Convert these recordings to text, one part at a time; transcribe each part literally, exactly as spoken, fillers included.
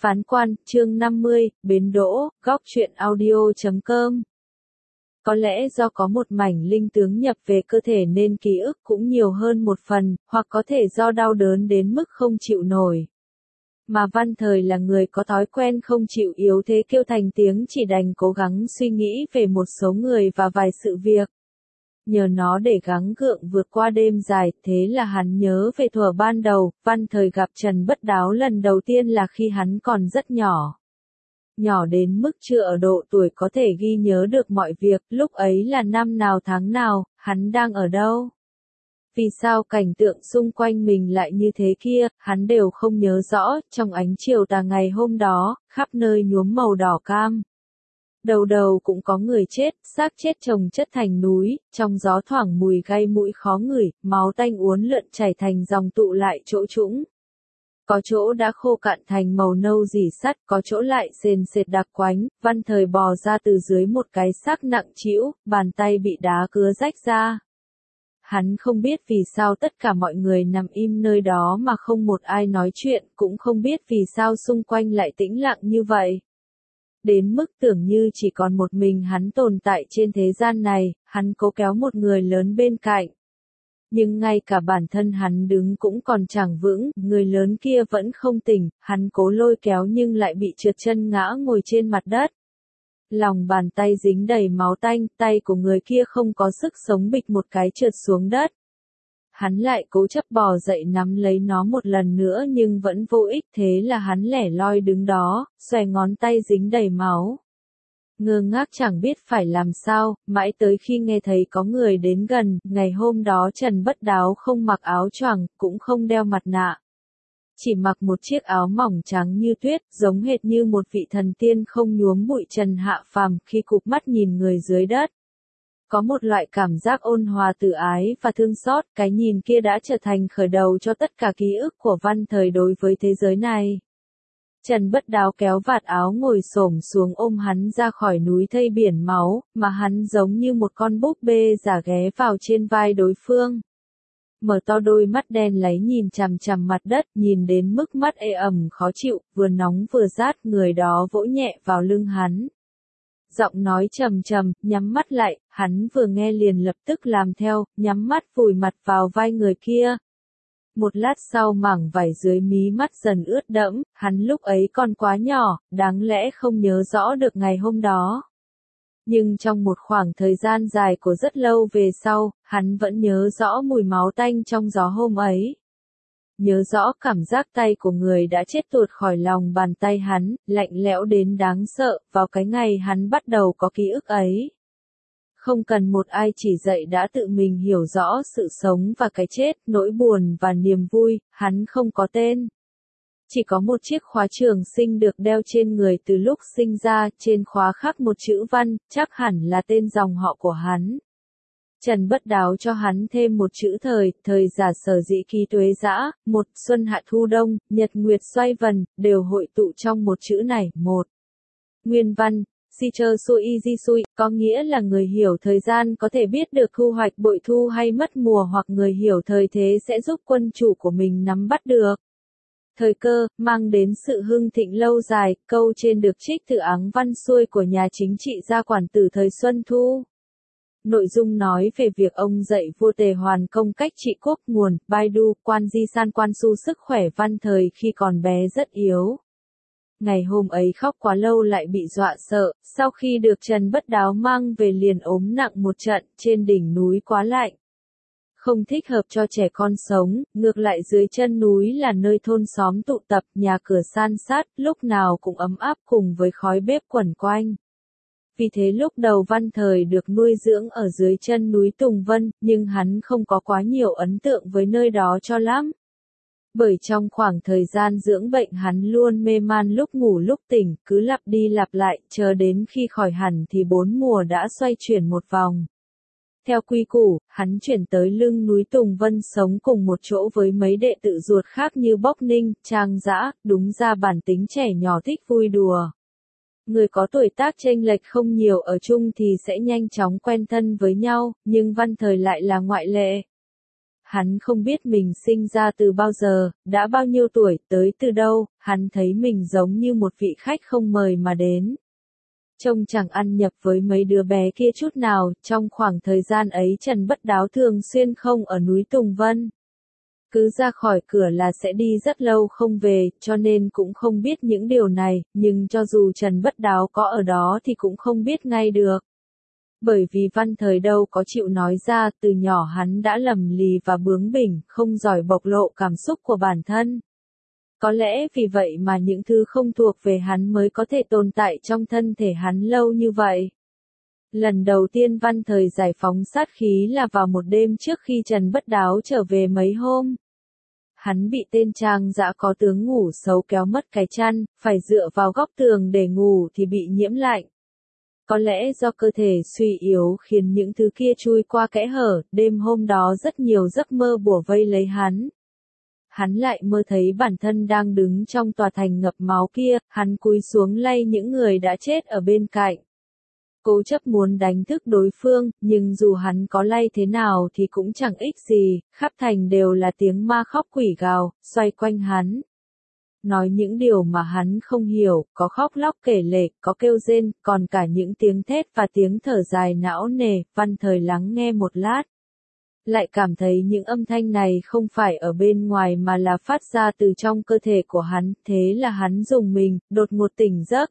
Phán quan, chương năm mươi, bến đỗ, góc truyện audio chấm com. Có lẽ do có một mảnh linh tướng nhập về cơ thể nên ký ức cũng nhiều hơn một phần, hoặc có thể do đau đớn đến mức không chịu nổi. Mà Văn Thời là người có thói quen không chịu yếu thế kêu thành tiếng, chỉ đành cố gắng suy nghĩ về một số người và vài sự việc. Nhờ nó để gắng gượng vượt qua đêm dài, thế là hắn nhớ về thuở ban đầu, Văn Thời gặp Trần Bất Đáo lần đầu tiên là khi hắn còn rất nhỏ. Nhỏ đến mức chưa ở độ tuổi có thể ghi nhớ được mọi việc, lúc ấy là năm nào tháng nào, hắn đang ở đâu. Vì sao cảnh tượng xung quanh mình lại như thế kia, hắn đều không nhớ rõ, trong ánh chiều tà ngày hôm đó, khắp nơi nhuốm màu đỏ cam. Đầu đầu cũng có người chết, xác chết chồng chất thành núi, trong gió thoảng mùi gai mũi khó ngửi, máu tanh uốn lượn chảy thành dòng tụ lại chỗ trũng. Có chỗ đã khô cạn thành màu nâu rỉ sắt, có chỗ lại sền sệt đặc quánh, Văn Thời bò ra từ dưới một cái xác nặng trĩu, bàn tay bị đá cứa rách ra. Hắn không biết vì sao tất cả mọi người nằm im nơi đó mà không một ai nói chuyện, cũng không biết vì sao xung quanh lại tĩnh lặng như vậy. Đến mức tưởng như chỉ còn một mình hắn tồn tại trên thế gian này, hắn cố kéo một người lớn bên cạnh. Nhưng ngay cả bản thân hắn đứng cũng còn chẳng vững, người lớn kia vẫn không tỉnh, hắn cố lôi kéo nhưng lại bị trượt chân ngã ngồi trên mặt đất. Lòng bàn tay dính đầy máu tanh, tay của người kia không có sức sống bịch một cái trượt xuống đất. Hắn lại cố chấp bò dậy nắm lấy nó một lần nữa nhưng vẫn vô ích, thế là hắn lẻ loi đứng đó, xòe ngón tay dính đầy máu. Ngơ ngác chẳng biết phải làm sao, mãi tới khi nghe thấy có người đến gần, ngày hôm đó Trần Bất Đáo không mặc áo choàng, cũng không đeo mặt nạ. Chỉ mặc một chiếc áo mỏng trắng như tuyết, giống hệt như một vị thần tiên không nhuốm bụi trần hạ phàm khi cụp mắt nhìn người dưới đất. Có một loại cảm giác ôn hòa từ ái và thương xót, cái nhìn kia đã trở thành khởi đầu cho tất cả ký ức của Văn Thời đối với thế giới này. Trần Bất Đáo kéo vạt áo ngồi xổm xuống ôm hắn ra khỏi núi thây biển máu, mà hắn giống như một con búp bê giả ghé vào trên vai đối phương. Mở to đôi mắt đen láy nhìn chằm chằm mặt đất, nhìn đến mức mắt ê ẩm khó chịu, vừa nóng vừa rát, người đó vỗ nhẹ vào lưng hắn. Giọng nói trầm trầm, nhắm mắt lại, hắn vừa nghe liền lập tức làm theo, nhắm mắt vùi mặt vào vai người kia. Một lát sau mảng vải dưới mí mắt dần ướt đẫm, hắn lúc ấy còn quá nhỏ, đáng lẽ không nhớ rõ được ngày hôm đó. Nhưng trong một khoảng thời gian dài của rất lâu về sau, hắn vẫn nhớ rõ mùi máu tanh trong gió hôm ấy. Nhớ rõ cảm giác tay của người đã chết tuột khỏi lòng bàn tay hắn, lạnh lẽo đến đáng sợ, vào cái ngày hắn bắt đầu có ký ức ấy. Không cần một ai chỉ dạy đã tự mình hiểu rõ sự sống và cái chết, nỗi buồn và niềm vui, hắn không có tên. Chỉ có một chiếc khóa trường sinh được đeo trên người từ lúc sinh ra, trên khóa khắc một chữ văn, chắc hẳn là tên dòng họ của hắn. Trần Bất Đáo cho hắn thêm một chữ thời, thời giả sở dĩ ký tuế dã, một xuân hạ thu đông, nhật nguyệt xoay vần, đều hội tụ trong một chữ này, một. Nguyên văn, si chơ xui y di xui, có nghĩa là người hiểu thời gian có thể biết được thu hoạch bội thu hay mất mùa, hoặc người hiểu thời thế sẽ giúp quân chủ của mình nắm bắt được thời cơ, mang đến sự hưng thịnh lâu dài. Câu trên được trích từ áng văn xuôi của nhà chính trị gia Quản Tử thời Xuân Thu. Nội dung nói về việc ông dạy vua Tề Hoàn Công cách trị quốc. Nguồn, Baidu, Quan Di San Quan Su. Sức khỏe Văn Thời khi còn bé rất yếu. Ngày hôm ấy khóc quá lâu lại bị dọa sợ, sau khi được Trần Bất Đáo mang về liền ốm nặng một trận, trên đỉnh núi quá lạnh. Không thích hợp cho trẻ con sống, ngược lại dưới chân núi là nơi thôn xóm tụ tập, nhà cửa san sát, lúc nào cũng ấm áp cùng với khói bếp quẩn quanh. Vì thế lúc đầu Văn Thời được nuôi dưỡng ở dưới chân núi Tùng Vân, nhưng hắn không có quá nhiều ấn tượng với nơi đó cho lắm. Bởi trong khoảng thời gian dưỡng bệnh hắn luôn mê man lúc ngủ lúc tỉnh, cứ lặp đi lặp lại, chờ đến khi khỏi hẳn thì bốn mùa đã xoay chuyển một vòng. Theo quy củ, hắn chuyển tới lưng núi Tùng Vân sống cùng một chỗ với mấy đệ tử ruột khác như Bốc Ninh, Trang Dã, đúng ra bản tính trẻ nhỏ thích vui đùa. Người có tuổi tác chênh lệch không nhiều ở chung thì sẽ nhanh chóng quen thân với nhau, nhưng Văn Thời lại là ngoại lệ. Hắn không biết mình sinh ra từ bao giờ, đã bao nhiêu tuổi, tới từ đâu, hắn thấy mình giống như một vị khách không mời mà đến. Trông chẳng ăn nhập với mấy đứa bé kia chút nào, trong khoảng thời gian ấy Trần Bất Đáo thường xuyên không ở núi Tùng Vân. Cứ ra khỏi cửa là sẽ đi rất lâu không về, cho nên cũng không biết những điều này, nhưng cho dù Trần Bất Đáo có ở đó thì cũng không biết ngay được. Bởi vì Văn Thời đâu có chịu nói ra, từ nhỏ hắn đã lầm lì và bướng bỉnh, không giỏi bộc lộ cảm xúc của bản thân. Có lẽ vì vậy mà những thứ không thuộc về hắn mới có thể tồn tại trong thân thể hắn lâu như vậy. Lần đầu tiên Văn Thời giải phóng sát khí là vào một đêm trước khi Trần Bất Đáo trở về mấy hôm. Hắn bị tên Trang Dã có tướng ngủ xấu kéo mất cái chăn, phải dựa vào góc tường để ngủ thì bị nhiễm lạnh. Có lẽ do cơ thể suy yếu khiến những thứ kia chui qua kẽ hở, đêm hôm đó rất nhiều giấc mơ bủa vây lấy hắn. Hắn lại mơ thấy bản thân đang đứng trong tòa thành ngập máu kia, hắn cúi xuống lay những người đã chết ở bên cạnh. Cố chấp muốn đánh thức đối phương, nhưng dù hắn có lay thế nào thì cũng chẳng ích gì, khắp thành đều là tiếng ma khóc quỷ gào, xoay quanh hắn. Nói những điều mà hắn không hiểu, có khóc lóc kể lể, có kêu rên, còn cả những tiếng thét và tiếng thở dài não nề, Văn Thời lắng nghe một lát. Lại cảm thấy những âm thanh này không phải ở bên ngoài mà là phát ra từ trong cơ thể của hắn, thế là hắn rùng mình, đột ngột tỉnh giấc.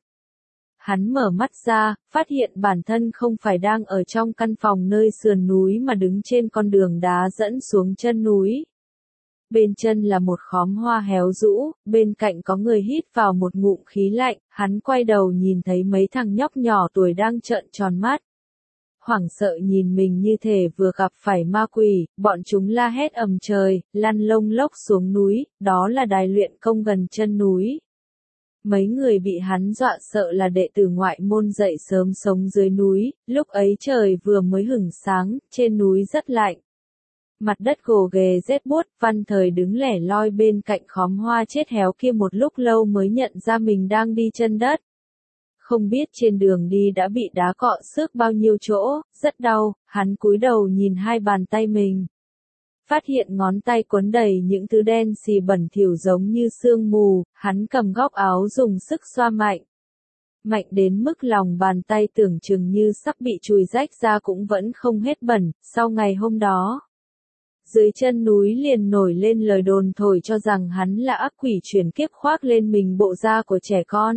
Hắn mở mắt ra, phát hiện bản thân không phải đang ở trong căn phòng nơi sườn núi mà đứng trên con đường đá dẫn xuống chân núi. Bên chân là một khóm hoa héo rũ, bên cạnh có người hít vào một ngụm khí lạnh, hắn quay đầu nhìn thấy mấy thằng nhóc nhỏ tuổi đang trợn tròn mắt. Hoảng sợ nhìn mình như thể vừa gặp phải ma quỷ, bọn chúng la hét ầm trời, lăn lông lốc xuống núi, đó là đài luyện công gần chân núi. Mấy người bị hắn dọa sợ là đệ tử ngoại môn dậy sớm sống dưới núi, lúc ấy trời vừa mới hửng sáng, trên núi rất lạnh. Mặt đất gồ ghề rét buốt, Văn Thời đứng lẻ loi bên cạnh khóm hoa chết héo kia một lúc lâu mới nhận ra mình đang đi chân đất. Không biết trên đường đi đã bị đá cọ xước bao nhiêu chỗ, rất đau, hắn cúi đầu nhìn hai bàn tay mình. Phát hiện ngón tay quấn đầy những thứ đen xì bẩn thỉu giống như sương mù, hắn cầm góc áo dùng sức xoa mạnh. Mạnh đến mức lòng bàn tay tưởng chừng như sắp bị chùi rách ra cũng vẫn không hết bẩn, sau ngày hôm đó. Dưới chân núi liền nổi lên lời đồn thổi cho rằng hắn là ác quỷ chuyển kiếp khoác lên mình bộ da của trẻ con.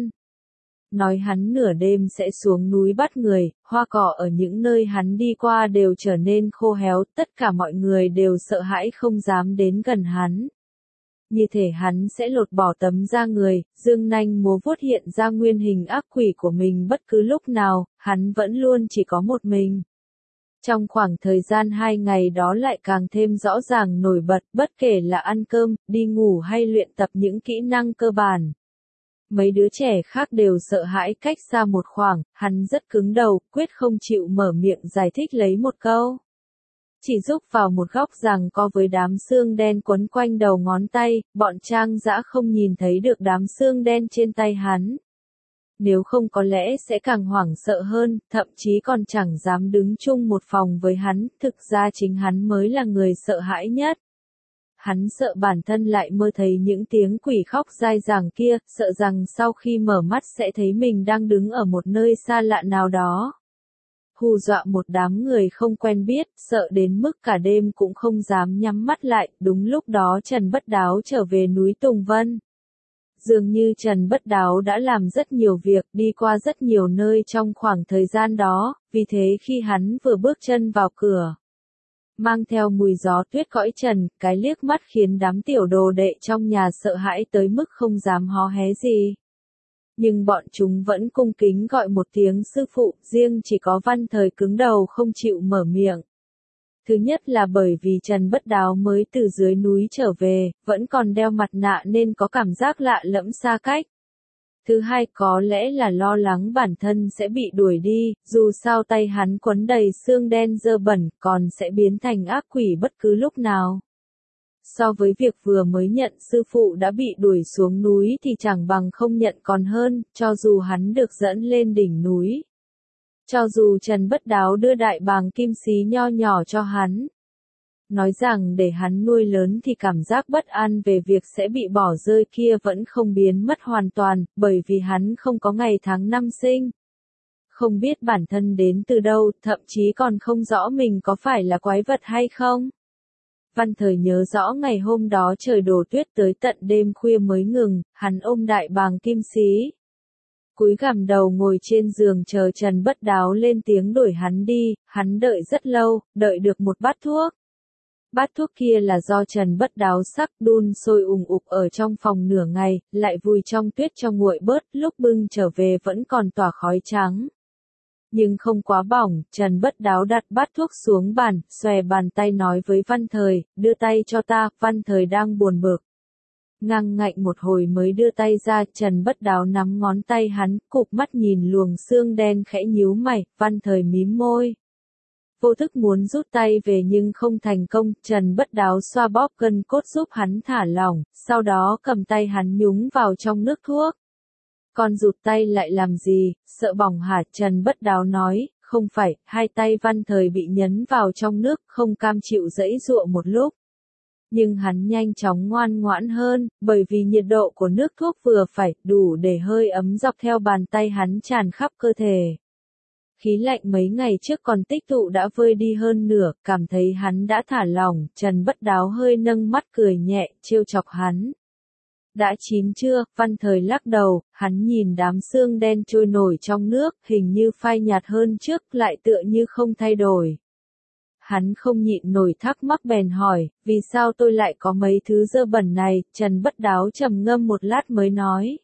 Nói hắn nửa đêm sẽ xuống núi bắt người, hoa cỏ ở những nơi hắn đi qua đều trở nên khô héo, tất cả mọi người đều sợ hãi không dám đến gần hắn. Như thể hắn sẽ lột bỏ tấm da người, dương nanh múa vuốt hiện ra nguyên hình ác quỷ của mình bất cứ lúc nào, hắn vẫn luôn chỉ có một mình. Trong khoảng thời gian hai ngày đó lại càng thêm rõ ràng nổi bật, bất kể là ăn cơm, đi ngủ hay luyện tập những kỹ năng cơ bản. Mấy đứa trẻ khác đều sợ hãi cách xa một khoảng, hắn rất cứng đầu, quyết không chịu mở miệng giải thích lấy một câu. Chỉ giúp vào một góc rằng co với đám xương đen quấn quanh đầu ngón tay, bọn Trang Dã không nhìn thấy được đám xương đen trên tay hắn. Nếu không có lẽ sẽ càng hoảng sợ hơn, thậm chí còn chẳng dám đứng chung một phòng với hắn, thực ra chính hắn mới là người sợ hãi nhất. Hắn sợ bản thân lại mơ thấy những tiếng quỷ khóc dai dẳng kia, sợ rằng sau khi mở mắt sẽ thấy mình đang đứng ở một nơi xa lạ nào đó. Hù dọa một đám người không quen biết, sợ đến mức cả đêm cũng không dám nhắm mắt lại, đúng lúc đó Trần Bất Đáo trở về núi Tùng Vân. Dường như Trần Bất Đáo đã làm rất nhiều việc, đi qua rất nhiều nơi trong khoảng thời gian đó, vì thế khi hắn vừa bước chân vào cửa, mang theo mùi gió tuyết cõi trần, cái liếc mắt khiến đám tiểu đồ đệ trong nhà sợ hãi tới mức không dám hó hé gì. Nhưng bọn chúng vẫn cung kính gọi một tiếng sư phụ, riêng chỉ có Văn Thời cứng đầu không chịu mở miệng. Thứ nhất là bởi vì Trần Bất Đáo mới từ dưới núi trở về, vẫn còn đeo mặt nạ nên có cảm giác lạ lẫm xa cách. Thứ hai có lẽ là lo lắng bản thân sẽ bị đuổi đi, dù sao tay hắn quấn đầy xương đen dơ bẩn, còn sẽ biến thành ác quỷ bất cứ lúc nào. So với việc vừa mới nhận sư phụ đã bị đuổi xuống núi thì chẳng bằng không nhận còn hơn, cho dù hắn được dẫn lên đỉnh núi. Cho dù Trần Bất Đáo đưa đại bàng kim xí nho nhỏ cho hắn. Nói rằng để hắn nuôi lớn thì cảm giác bất an về việc sẽ bị bỏ rơi kia vẫn không biến mất hoàn toàn, bởi vì hắn không có ngày tháng năm sinh. Không biết bản thân đến từ đâu, thậm chí còn không rõ mình có phải là quái vật hay không. Văn Thời nhớ rõ ngày hôm đó trời đổ tuyết tới tận đêm khuya mới ngừng, hắn ôm đại bàng kim xí. Cúi gằm đầu ngồi trên giường chờ Trần Bất Đáo lên tiếng đuổi hắn đi, hắn đợi rất lâu, đợi được một bát thuốc. Bát thuốc kia là do Trần Bất Đáo sắc đun sôi ùng ục ở trong phòng nửa ngày, lại vùi trong tuyết cho nguội bớt, lúc bưng trở về vẫn còn tỏa khói trắng. Nhưng không quá bỏng, Trần Bất Đáo đặt bát thuốc xuống bàn, xòe bàn tay nói với Văn Thời, đưa tay cho ta, Văn Thời đang buồn bực. Ngang ngạnh một hồi mới đưa tay ra, Trần Bất Đáo nắm ngón tay hắn, cụp mắt nhìn luồng xương đen khẽ nhíu mày, Văn Thời mím môi. Vô thức muốn rút tay về nhưng không thành công, Trần Bất Đáo xoa bóp gân cốt giúp hắn thả lỏng, sau đó cầm tay hắn nhúng vào trong nước thuốc. Con rụt tay lại làm gì, sợ bỏng hả? Trần Bất Đáo nói, không phải, hai tay Văn Thời bị nhấn vào trong nước, không cam chịu giãy giụa một lúc. Nhưng hắn nhanh chóng ngoan ngoãn hơn, bởi vì nhiệt độ của nước thuốc vừa phải, đủ để hơi ấm dọc theo bàn tay hắn tràn khắp cơ thể. Khí lạnh mấy ngày trước còn tích tụ đã vơi đi hơn nửa, cảm thấy hắn đã thả lỏng, Trần Bất Đáo hơi nâng mắt cười nhẹ, trêu chọc hắn. Đã chín chưa? Văn Thời lắc đầu, hắn nhìn đám xương đen trôi nổi trong nước, hình như phai nhạt hơn trước, lại tựa như không thay đổi. Hắn không nhịn nổi thắc mắc bèn hỏi, vì sao tôi lại có mấy thứ dơ bẩn này? Trần Bất Đáo trầm ngâm một lát mới nói.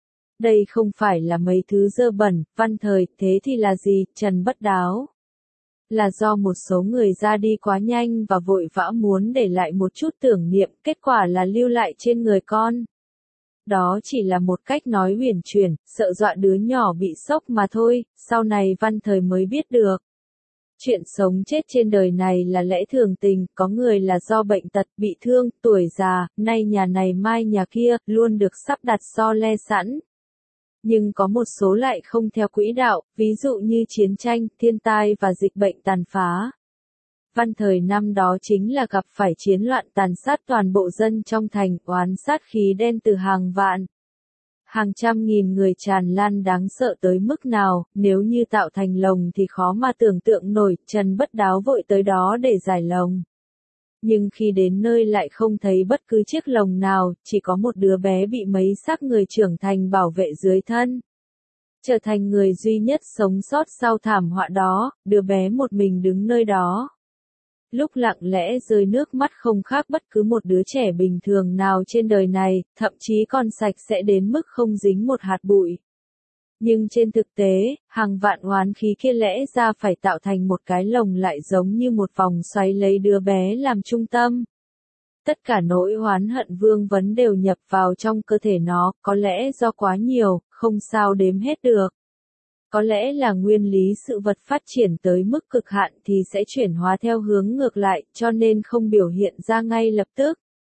Đây không phải là mấy thứ dơ bẩn, Văn Thời, thế thì là gì? Trần Bất Đáo. Là do một số người ra đi quá nhanh và vội vã muốn để lại một chút tưởng niệm, kết quả là lưu lại trên người con. Đó chỉ là một cách nói huyền chuyển, sợ dọa đứa nhỏ bị sốc mà thôi, sau này Văn Thời mới biết được. Chuyện sống chết trên đời này là lẽ thường tình, có người là do bệnh tật, bị thương, tuổi già, nay nhà này mai nhà kia, luôn được sắp đặt so le sẵn. Nhưng có một số lại không theo quỹ đạo, ví dụ như chiến tranh, thiên tai và dịch bệnh tàn phá. Văn Thời năm đó chính là gặp phải chiến loạn tàn sát toàn bộ dân trong thành, oán sát khí đen từ hàng vạn. Hàng trăm nghìn người tràn lan đáng sợ tới mức nào, nếu như tạo thành lồng thì khó mà tưởng tượng nổi, Trần Bất Đáo vội tới đó để giải lồng. Nhưng khi đến nơi lại không thấy bất cứ chiếc lồng nào, chỉ có một đứa bé bị mấy xác người trưởng thành bảo vệ dưới thân. Trở thành người duy nhất sống sót sau thảm họa đó, đứa bé một mình đứng nơi đó. Lúc lặng lẽ rơi nước mắt không khác bất cứ một đứa trẻ bình thường nào trên đời này, thậm chí còn sạch sẽ đến mức không dính một hạt bụi. Nhưng trên thực tế, hàng vạn oán khí kia lẽ ra phải tạo thành một cái lồng lại giống như một vòng xoáy lấy đứa bé làm trung tâm. Tất cả nỗi oán hận vương vấn đều nhập vào trong cơ thể nó, có lẽ do quá nhiều, không sao đếm hết được. Có lẽ là nguyên lý sự vật phát triển tới mức cực hạn thì sẽ chuyển hóa theo hướng ngược lại, cho nên không biểu hiện ra ngay lập tức.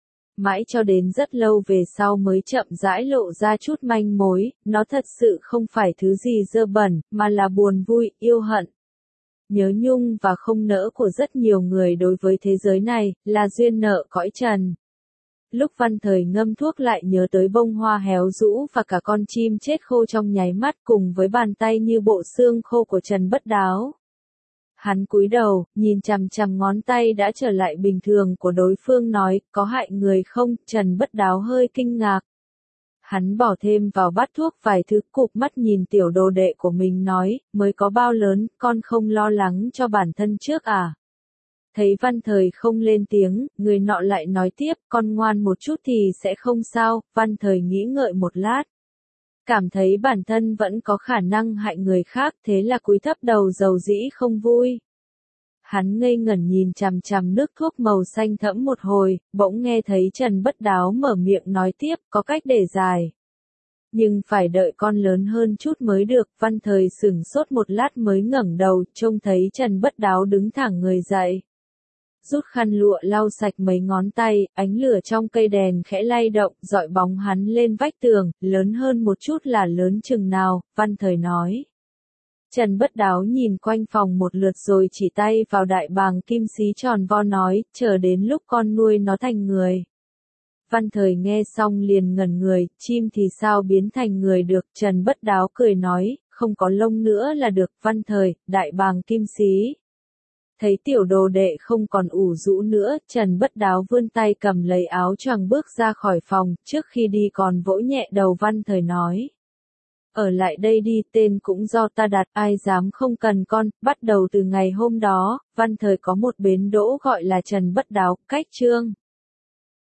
Mãi cho đến rất lâu về sau mới chậm rãi lộ ra chút manh mối, nó thật sự không phải thứ gì dơ bẩn, mà là buồn vui, yêu hận. Nhớ nhung và không nỡ của rất nhiều người đối với thế giới này, là duyên nợ cõi trần. Lúc Văn Thời ngâm thuốc lại nhớ tới bông hoa héo rũ và cả con chim chết khô trong nháy mắt cùng với bàn tay như bộ xương khô của Trần Bất Đáo. Hắn cúi đầu, nhìn chằm chằm ngón tay đã trở lại bình thường của đối phương nói, có hại người không? Trần Bất Đáo hơi kinh ngạc. Hắn bỏ thêm vào bát thuốc vài thứ, cụp mắt nhìn tiểu đồ đệ của mình nói, mới có bao lớn, con không lo lắng cho bản thân trước à? Thấy Văn Thời không lên tiếng, người nọ lại nói tiếp, con ngoan một chút thì sẽ không sao. Văn Thời nghĩ ngợi một lát. Cảm thấy bản thân vẫn có khả năng hại người khác, thế là cúi thấp đầu dầu dĩ không vui. Hắn ngây ngẩn nhìn chằm chằm nước thuốc màu xanh thẫm một hồi, bỗng nghe thấy Trần Bất Đáo mở miệng nói tiếp, có cách để giải. Nhưng phải đợi con lớn hơn chút mới được. Văn Thời sửng sốt một lát mới ngẩng đầu, trông thấy Trần Bất Đáo đứng thẳng người dậy. Rút khăn lụa lau sạch mấy ngón tay, ánh lửa trong cây đèn khẽ lay động, dọi bóng hắn lên vách tường, lớn hơn một chút là lớn chừng nào? Văn Thời nói. Trần Bất Đáo nhìn quanh phòng một lượt rồi chỉ tay vào đại bàng kim xí tròn vo nói, chờ đến lúc con nuôi nó thành người. Văn Thời nghe xong liền ngẩn người, chim thì sao biến thành người được, Trần Bất Đáo cười nói, không có lông nữa là được. Văn Thời, đại bàng kim xí. Thấy tiểu đồ đệ không còn ủ rũ nữa, Trần Bất Đáo vươn tay cầm lấy áo choàng bước ra khỏi phòng, trước khi đi còn vỗ nhẹ đầu Văn Thời nói. Ở lại đây đi, tên cũng do ta đặt, ai dám không cần con. Bắt đầu từ ngày hôm đó, Văn Thời có một bến đỗ gọi là Trần Bất Đáo, cách Chương